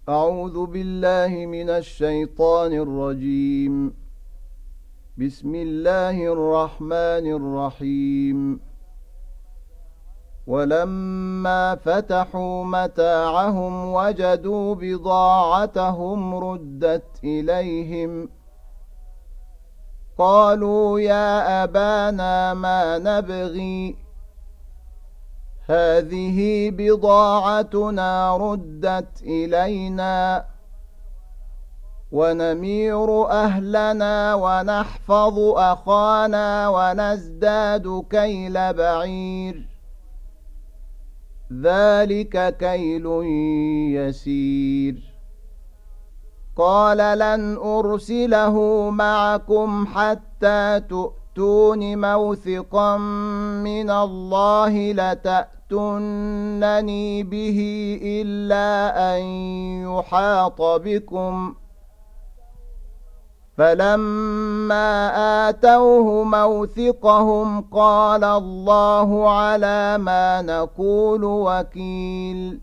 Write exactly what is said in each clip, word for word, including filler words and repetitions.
أعوذ بالله من الشيطان الرجيم. بسم الله الرحمن الرحيم. ولما فتحوا متاعهم وجدوا بضاعتهم ردت إليهم قالوا يا أبانا ما نبغي هذه بضاعتنا ردت إلينا ونمير أهلنا ونحفظ أخانا ونزداد كيل بعير ذلك كيل يسير. قال لن أرسله معكم حتى تؤتون موثقا من الله لتأتونني به إلا أن يحاط بكم. فلما آتوه موثقهم قال الله على ما نقول وكيل.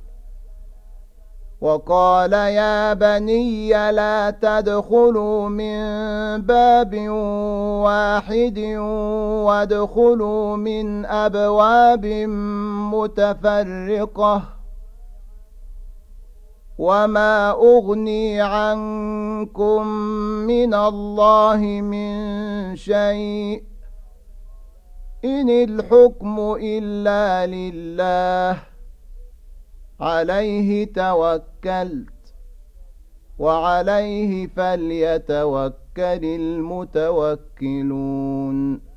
وقال يا بني لا تدخلوا من باب واحد وادخلوا من أبواب متفرقة وما أغني عنكم من الله من شيء إن الحكم إلا لله عليه توكلت وعليه فليتوكل المتوكلون.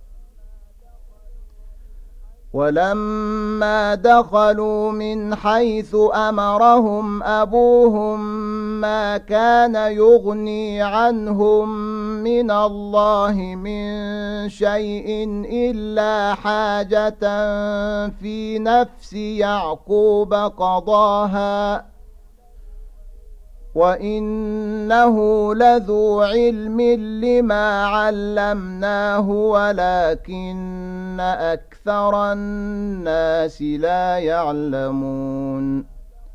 ولما دخلوا من حيث أمرهم أبوهم ما كان يغني عنهم من الله من شيء إلا حاجة في نفس يعقوب قضاها وإنه لذو علم لما علمناه ولكن أكثر الناس لا يعلمون.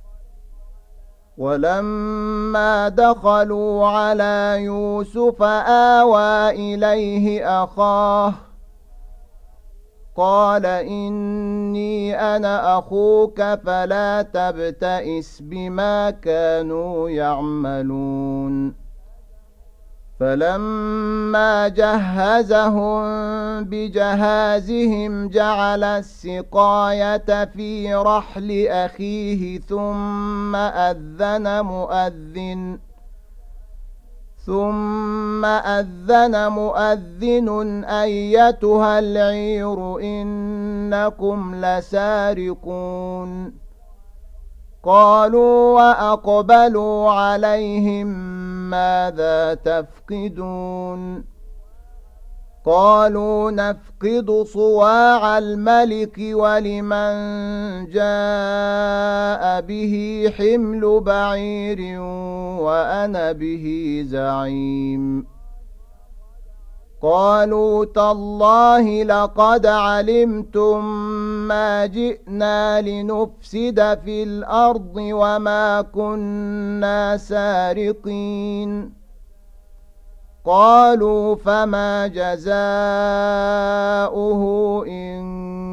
ولما دخلوا على يوسف آوى إليه أخاه قال إني أنا أخوك فلا تبتئس بما كانوا يعملون. فلما جهزهم بجهازهم جعل السقاية في رحل أخيه ثم أذن مؤذن ثم أذن مؤذن أيتها العير إنكم لسارقون. قالوا وأقبلوا عليهم ماذا تفقدون قالوا نفقد صواع الملك ولمن جاء به حمل بعير وأنا به زعيم. قالوا تالله لقد علمتم ما جئنا لنفسد في الأرض وما كنا سارقين. قالوا فما جزاؤه إن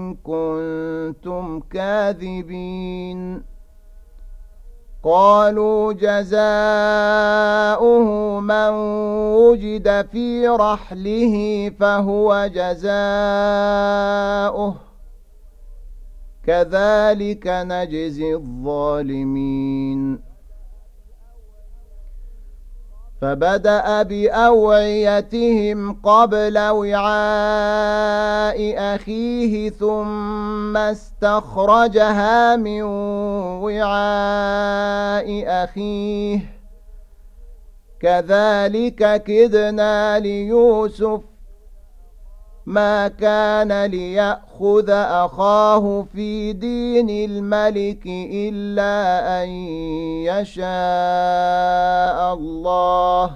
كنتم كاذبين. قالوا جزاؤه من وجد في رحله فهو جزاؤه كذلك نجزي الظالمين. فبدأ بأوعيتهم قبل وعاء أخيه ثم استخرجها من وعاء أخيه كذلك كدنا ليوسف ما كان ليأخذ أخاه في دين الملك إلا أن يشاء الله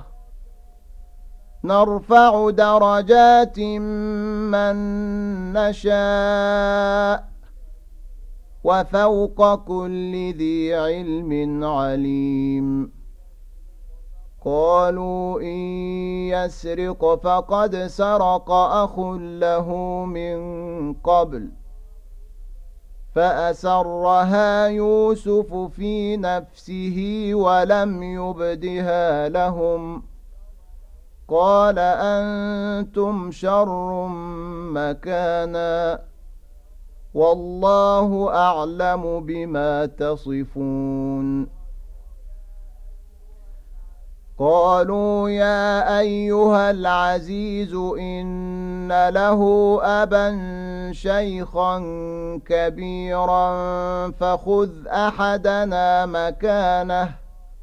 نرفع درجات من نشاء وفوق كل ذي علم عليم قالوا إن يسرق فقد سرق أخ له من قبل فأسرها يوسف في نفسه ولم يبدها لهم قال أنتم شر مكانا والله أعلم بما تصفون قالوا يا أيها العزيز إن له أبا شيخا كبيرا فخذ أحدنا مكانه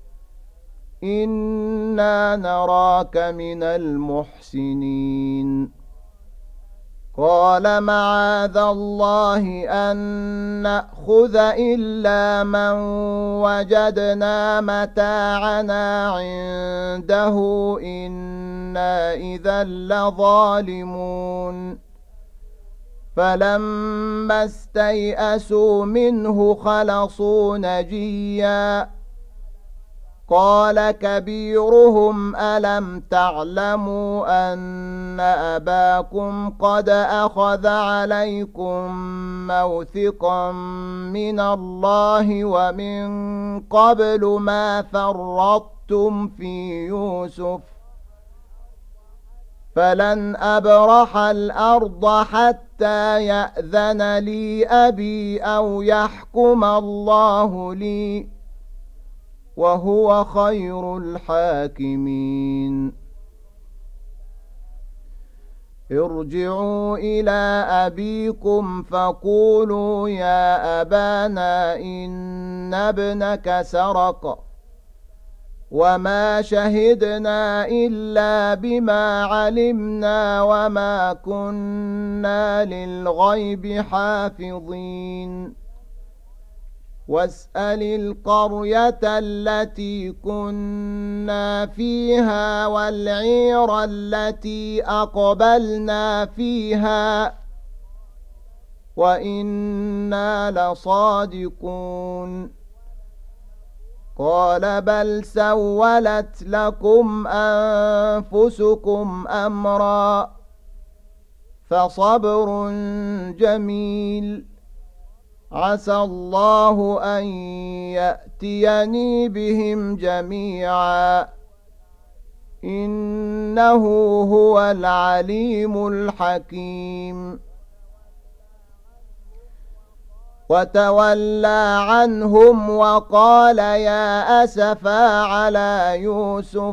إنا نراك من المحسنين قال معاذ الله أن نأخذ إلا من وجدنا متاعنا عنده إنا إذا لظالمون فلما استيئسوا منه خلصوا نجيا قال كبيرهم ألم تعلموا أن أباكم قد أخذ عليكم موثقا من الله ومن قبل ما فرطتم في يوسف فلن أبرح الأرض حتى يأذن لي أبي أو يحكم الله لي وهو خير الحاكمين ارجعوا إلى أبيكم فقولوا يا أبانا إن ابنك سرق وما شهدنا إلا بما علمنا وما كنا للغيب حافظين واسأل القرية التي كنا فيها والعير التي أقبلنا فيها وإنا لصادقون قال بل سولت لكم أنفسكم أمرا فصبر جميل عسى الله أن يأتيني بهم جميعا إنه هو العليم الحكيم وتولى عنهم وقال يا أسفا على يوسف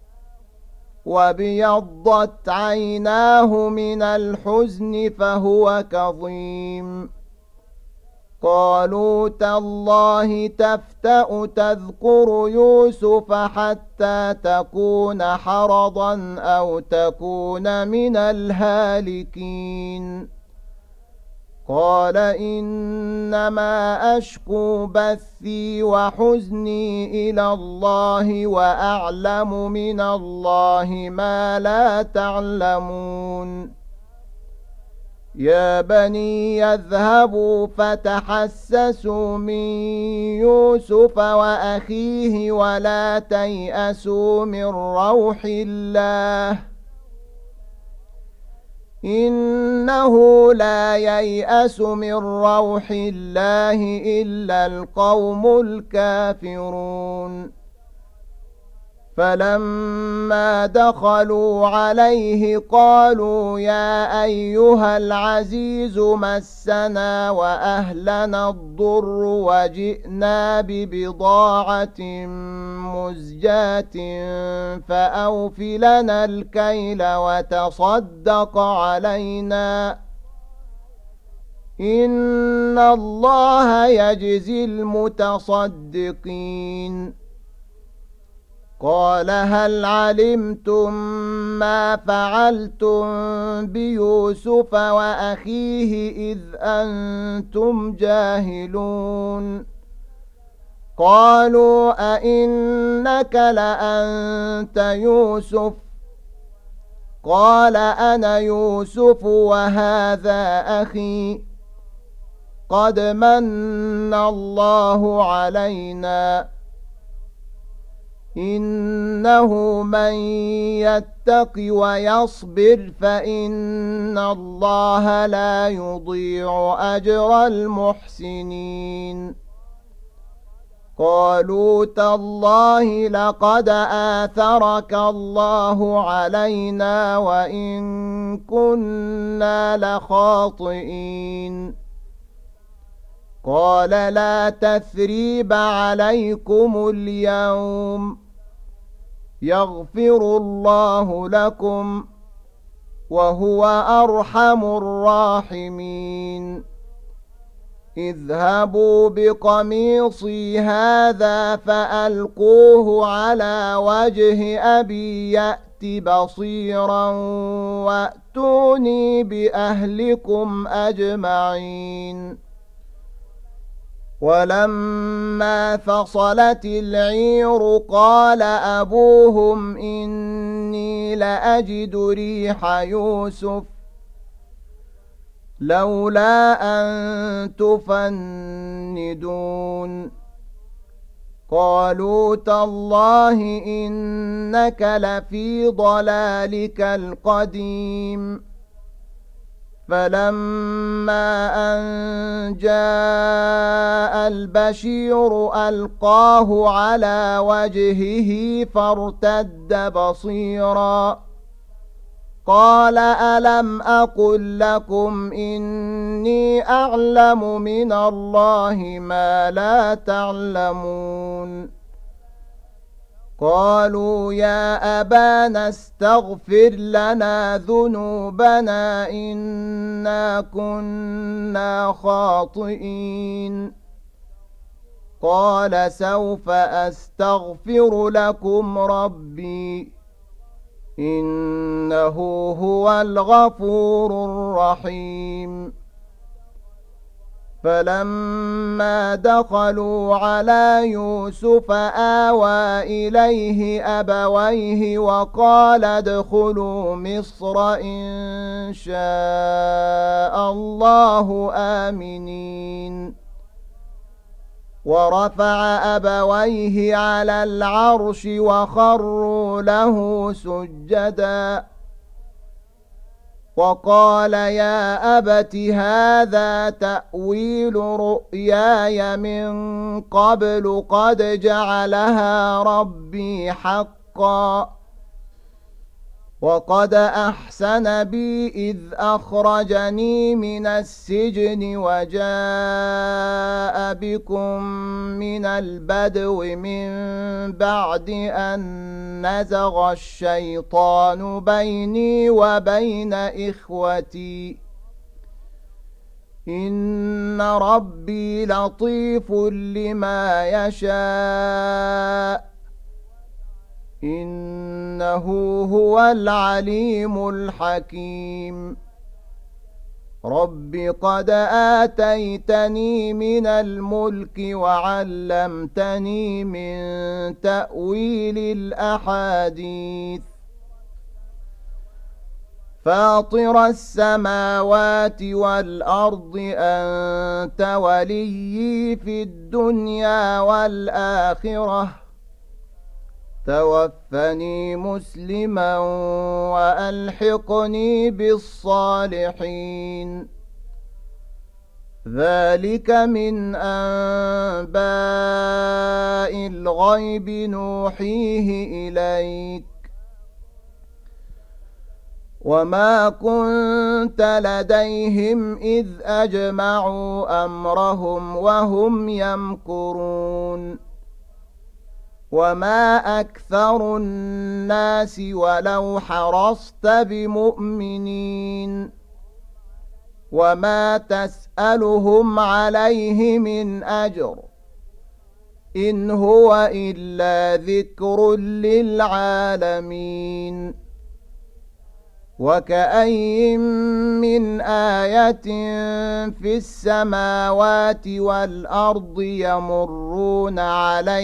وابيضت عيناه من الحزن فهو كظيم قالوا تالله تفتأ تذكر يوسف حتى تكون حرضا أو تكون من الهالكين قال إنما أشكو بثي وحزني إلى الله وأعلم من الله ما لا تعلمون يا بني يذهبوا فتحسسوا من يوسف وأخيه ولا تيأسوا من روح الله إنه لا ييأس من روح الله إلا القوم الكافرون فلما دخلوا عليه قالوا يا أيها العزيز مسنا وأهلنا الضر وجئنا ببضاعة مزجاة فأوف لنا الكيل وتصدق علينا إن الله يجزي المتصدقين قال هل علمتم ما فعلتم بيوسف وأخيه إذ أنتم جاهلون قالوا أئنك لأنت يوسف قال أنا يوسف وهذا أخي قد من الله علينا إنه من يتق ويصبر فإن الله لا يضيع أجر المحسنين قالوا تالله لقد آثرك الله علينا وإن كنا لخاطئين قال لا تثريب عليكم اليوم يغفر الله لكم وهو أرحم الراحمين اذهبوا بقميصي هذا فألقوه على وجه أبي يأت بصيرا وأتوني بأهلكم أجمعين ولما فصلت العير قال أبوهم إني لأجد ريح يوسف لولا أن تفندون قالوا تالله إنك لفي ضلالك القديم فلما أن جاء البشير ألقاه على وجهه فارتد بصيرا قال ألم أقل لكم إني أعلم من الله ما لا تعلمون قالوا يا أبانا استغفر لنا ذنوبنا إنا كنا خاطئين قال سوف أستغفر لكم ربي إنه هو الغفور الرحيم فلما دخلوا على يوسف آوى إليه أبويه وقال ادخلوا مصر إن شاء الله آمنين ورفع أبويه على العرش وخروا له سجدا وقال يا أبت هذا تأويل رؤياي من قبل قد جعلها ربي حقا وقد أحسن بي إذ أخرجني من السجن وجاء بكم من البدو من بعد أن نزغ الشيطان بيني وبين إخوتي إن ربي لطيف لما يشاء إنه هو العليم الحكيم رب قد آتيتني من الملك وعلمتني من تأويل الأحاديث فاطر السماوات والأرض أنت وليي في الدنيا والآخرة توفني مسلما وألحقني بالصالحين ذلك من أنباء الغيب نوحيه إليك وما كنت لديهم إذ أجمعوا أمرهم وهم يمكرون وما أكثر الناس ولو حرصت بمؤمنين وما تسألهم عليه من أجر إن هو إلا ذكر للعالمين وكأين من آية في السماوات والأرض يمرون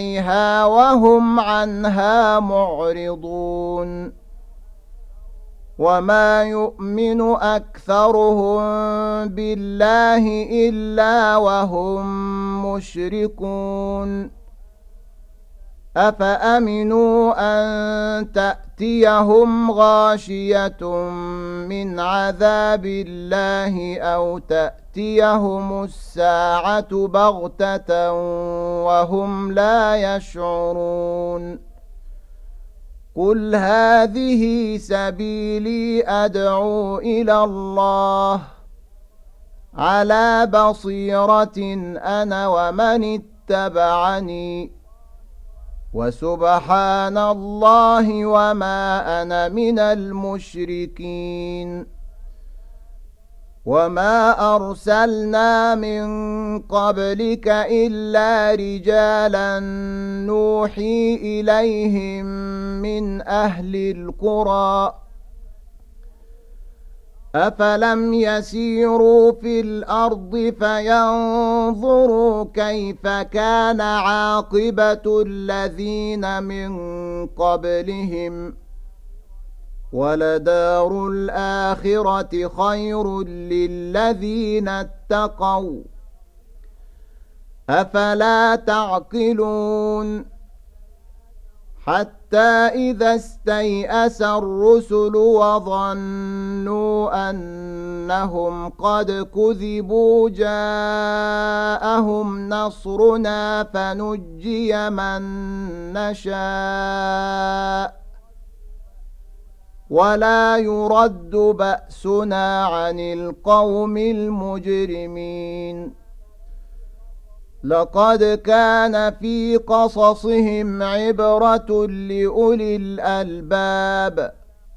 عليها وهم عنها معرضون وما يؤمن أكثرهم بالله إلا وهم مشركون أفأمنوا أن تأتيهم غاشية من عذاب الله أو تأتيهم الساعة بغتة وهم لا يشعرون قل هذه سبيلي أدعو إلى الله على بصيرة أنا ومن اتبعني وسبحان الله وما أنا من المشركين وما أرسلنا من قبلك إلا رجالا نوحي إليهم من أهل القرى أفلم يسيروا في الأرض فينظروا كيف كان عاقبة الذين من قبلهم ولدار الآخرة خير للذين اتقوا أفلا تعقلون حتى إذا استيأس الرسل وظنوا أنهم قد كذبوا جاءهم نصرنا فنجي من نشاء ولا يرد بأسنا عن القوم المجرمين لقد كان في قصصهم عبرة لأولي الألباب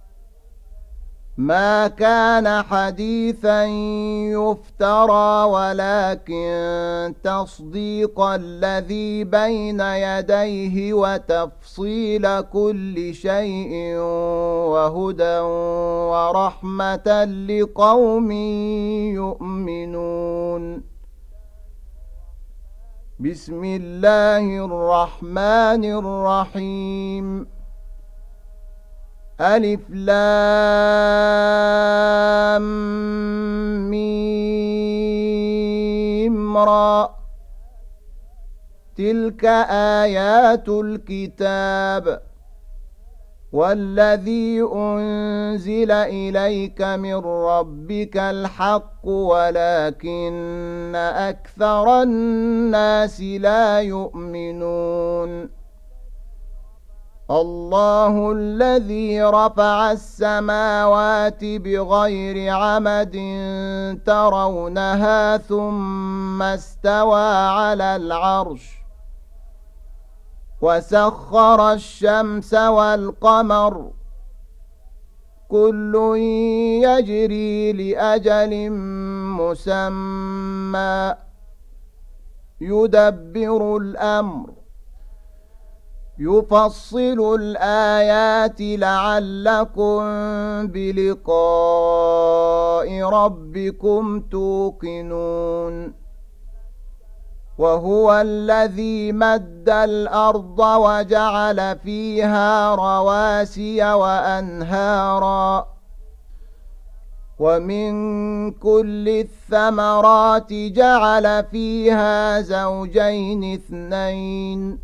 ما كان حديثا يفترى ولكن تصديق الذي بين يديه وتفصيل كل شيء وهدى ورحمة لقوم يؤمنون بسم الله الرحمن الرحيم ألف لام ميم را تلك آيات الكتاب والذي أنزل إليك من ربك الحق ولكن أكثر الناس لا يؤمنون الله الذي رفع السماوات بغير عمد ترونها ثم استوى على العرش وسخر الشمس والقمر كل يجري لأجل مسمى يدبر الأمر يفصل الآيات لعلكم بلقاء ربكم توقنون وهو الذي مد الأرض وجعل فيها رواسي وأنهارا ومن كل الثمرات جعل فيها زوجين اثنين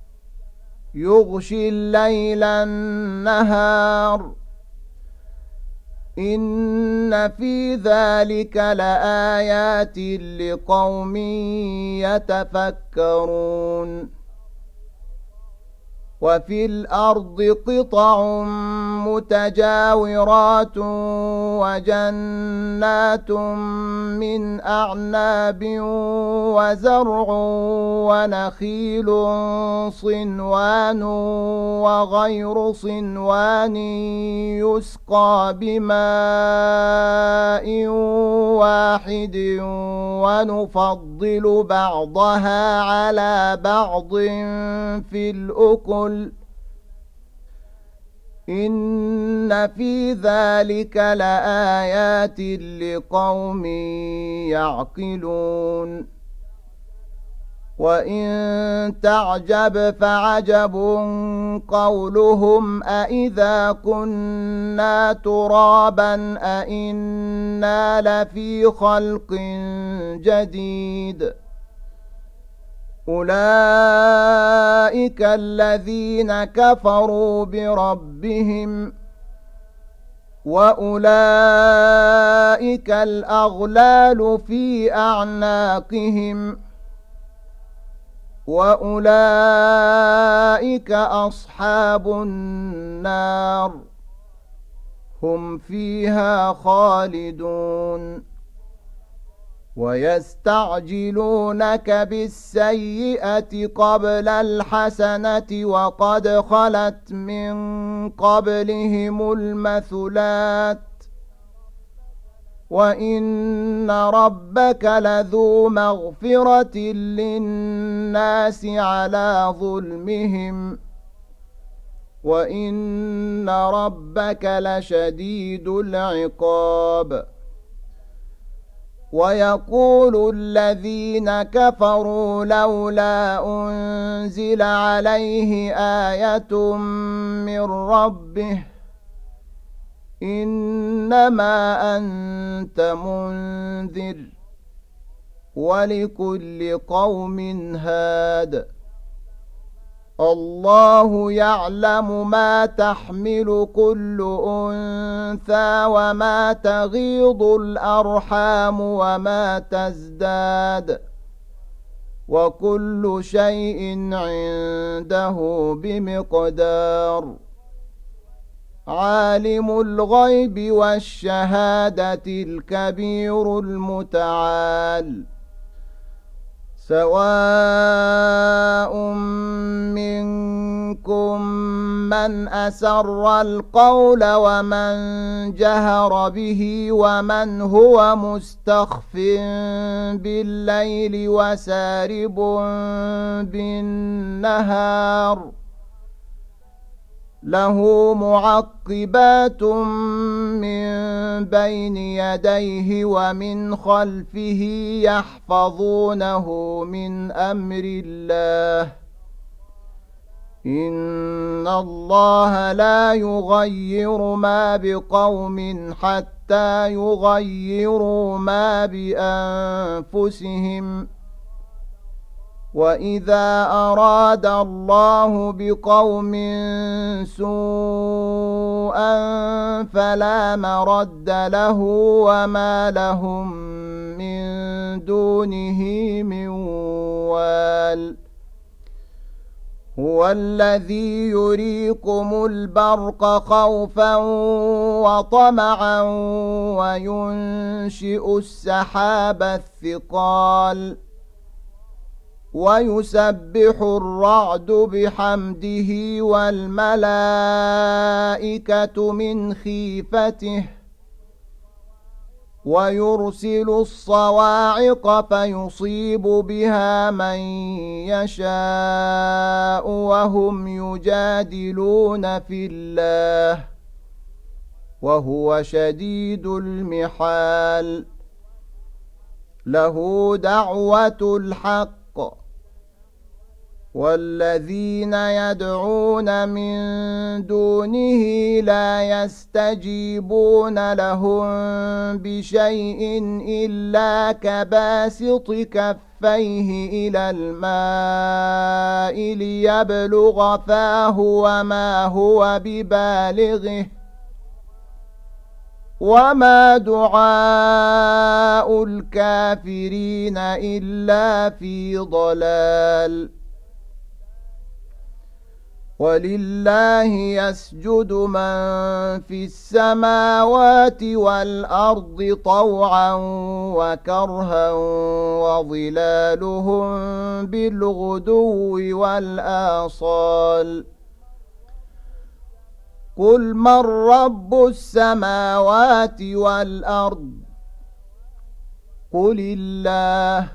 يغشي الليل النهار إن في ذلك لآيات لقوم يتفكرون وفي الأرض قطع متجاورات وجنات من أعناب وزرع ونخيل صنوان وغير صنوان يسقى بماء واحد ونفضل بعضها على بعض في الأكل إن في ذلك لآيات لقوم يعقلون وإن تعجب فعجب قولهم أإذا كنا ترابا أإنا لفي خلق جديد أولئك الذين كفروا بربهم وأولئك الأغلال في أعناقهم وأولئك أصحاب النار هم فيها خالدون ويستعجلونك بالسيئة قبل الحسنة وقد خلت من قبلهم المثلات وإن ربك لذو مغفرة للناس على ظلمهم وإن ربك لشديد العقاب ويقول الذين كفروا لولا أنزل عليه آية من ربه إنما أنت منذر ولكل قوم هاد الله يعلم ما تحمل كل أنثى وما تغيض الأرحام وما تزداد وكل شيء عنده بمقدار عالم الغيب والشهادة الكبير المتعال سواء منكم من أسر القول ومن جهر به ومن هو مستخف بالليل وسارب بالنهار له معقبات من بين يديه ومن خلفه يحفظونه من أمر الله إن الله لا يغير ما بقوم حتى يغيروا ما بأنفسهم وإذا أراد الله بقوم سوءا فلا مرد له وما لهم من دونه من وال هو الذي يريكم البرق خوفا وطمعا وينشئ السحاب الثقال ويسبح الرعد بحمده والملائكة من خيفته ويرسل الصواعق فيصيب بها من يشاء وهم يجادلون في الله وهو شديد المحال له دعوة الحق والذين يدعون من دونه لا يستجيبون لهم بشيء إلا كباسط كفيه إلى الماء ليبلغ فاه وما هو ببالغه وما دعاء الكافرين إلا في ضلال ولله يسجد من في السماوات والأرض طوعا وكرها وظلالهم بالغدو والآصال قل من رب السماوات والأرض قل الله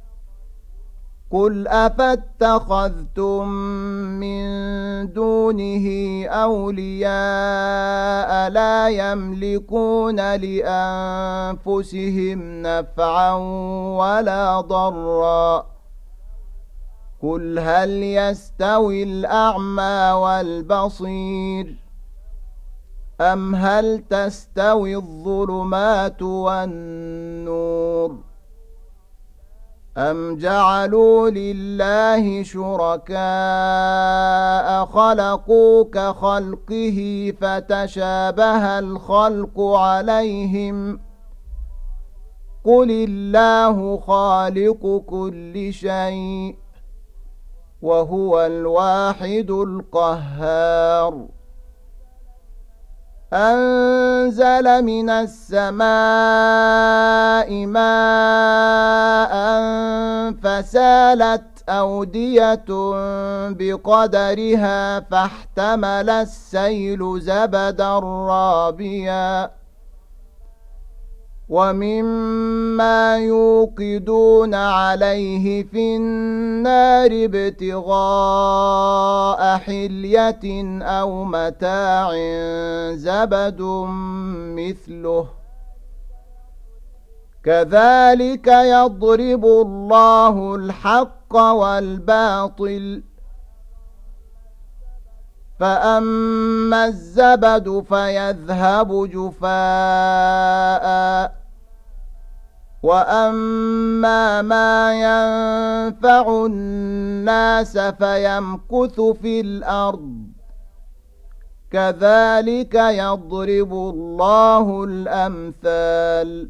قل أفاتخذتم من دونه أولياء لا يملكون لأنفسهم نفعا ولا ضرا قل هل يستوي الأعمى والبصير أم هل تستوي الظلمات والنور أم جعلوا لله شركاء خلقوا كخلقه فتشابه الخلق عليهم قل الله خالق كل شيء وهو الواحد القهار أنزل من السماء ماء فسالت أودية بقدرها فاحتمل السيل زبدا رابيا ومما يوقدون عليه في النار ابتغاء حلية أو متاع زبد مثله كذلك يضرب الله الحق والباطل فأما الزبد فيذهب جفاء وأما ما ينفع الناس فيمكث في الأرض كذلك يضرب الله الأمثال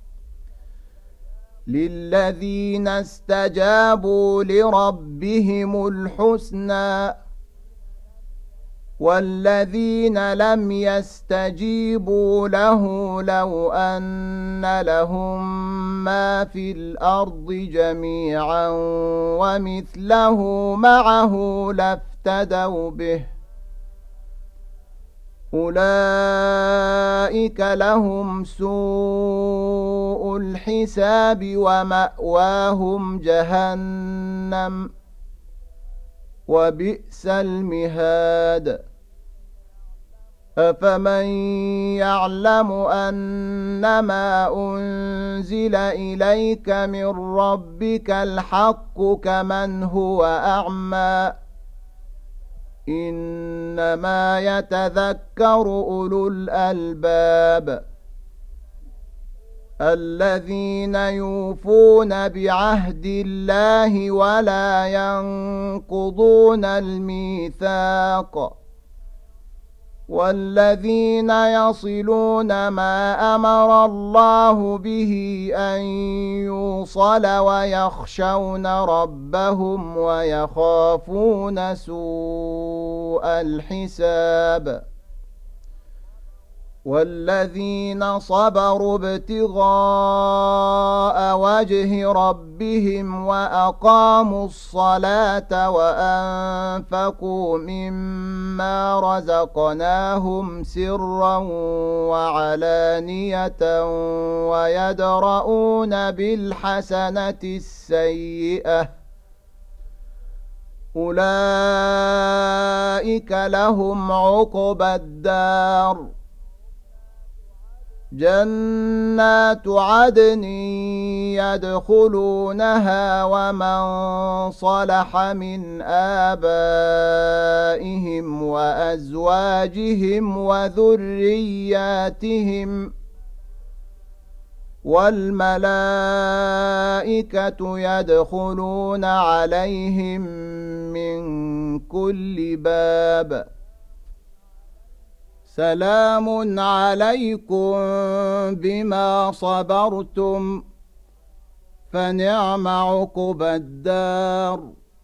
للذين استجابوا لربهم الحسنى والذين لم يستجيبوا له لو أن لهم ما في الأرض جميعا ومثله معه لافتدوا به أولئك لهم سوء الحساب ومأواهم جهنم وبئس المهاد أفمن يعلم أنما أنزل إليك من ربك الحق كمن هو أعمى إنما يتذكر أولو الألباب الذين يوفون بعهد الله ولا ينقضون الميثاق والذين يصلون ما أمر الله به أن يوصل ويخشون ربهم ويخافون سوء الحساب والذين صبروا ابتغاء وجه ربهم وأقاموا الصلاة وأنفقوا مما رزقناهم سرا وعلانية ويدرؤون بالحسنة السيئة أولئك لهم عقبى الدار جنات عدن يدخلونها ومن صلح من آبائهم وأزواجهم وذرياتهم والملائكة يدخلون عليهم من كل باب سلام عليكم بما صبرتم فنعم عقبى الدار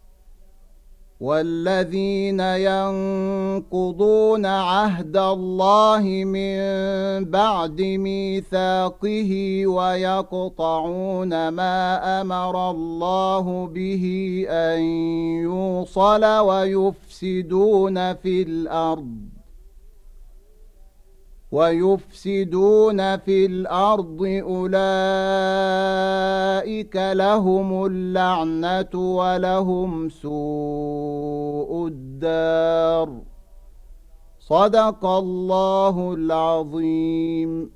والذين ينقضون عهد الله من بعد ميثاقه ويقطعون ما أمر الله به أن يوصل ويفسدون في الأرض ويفسدون في الأرض أولئك لهم اللعنة ولهم سوء الدار صدق الله العظيم.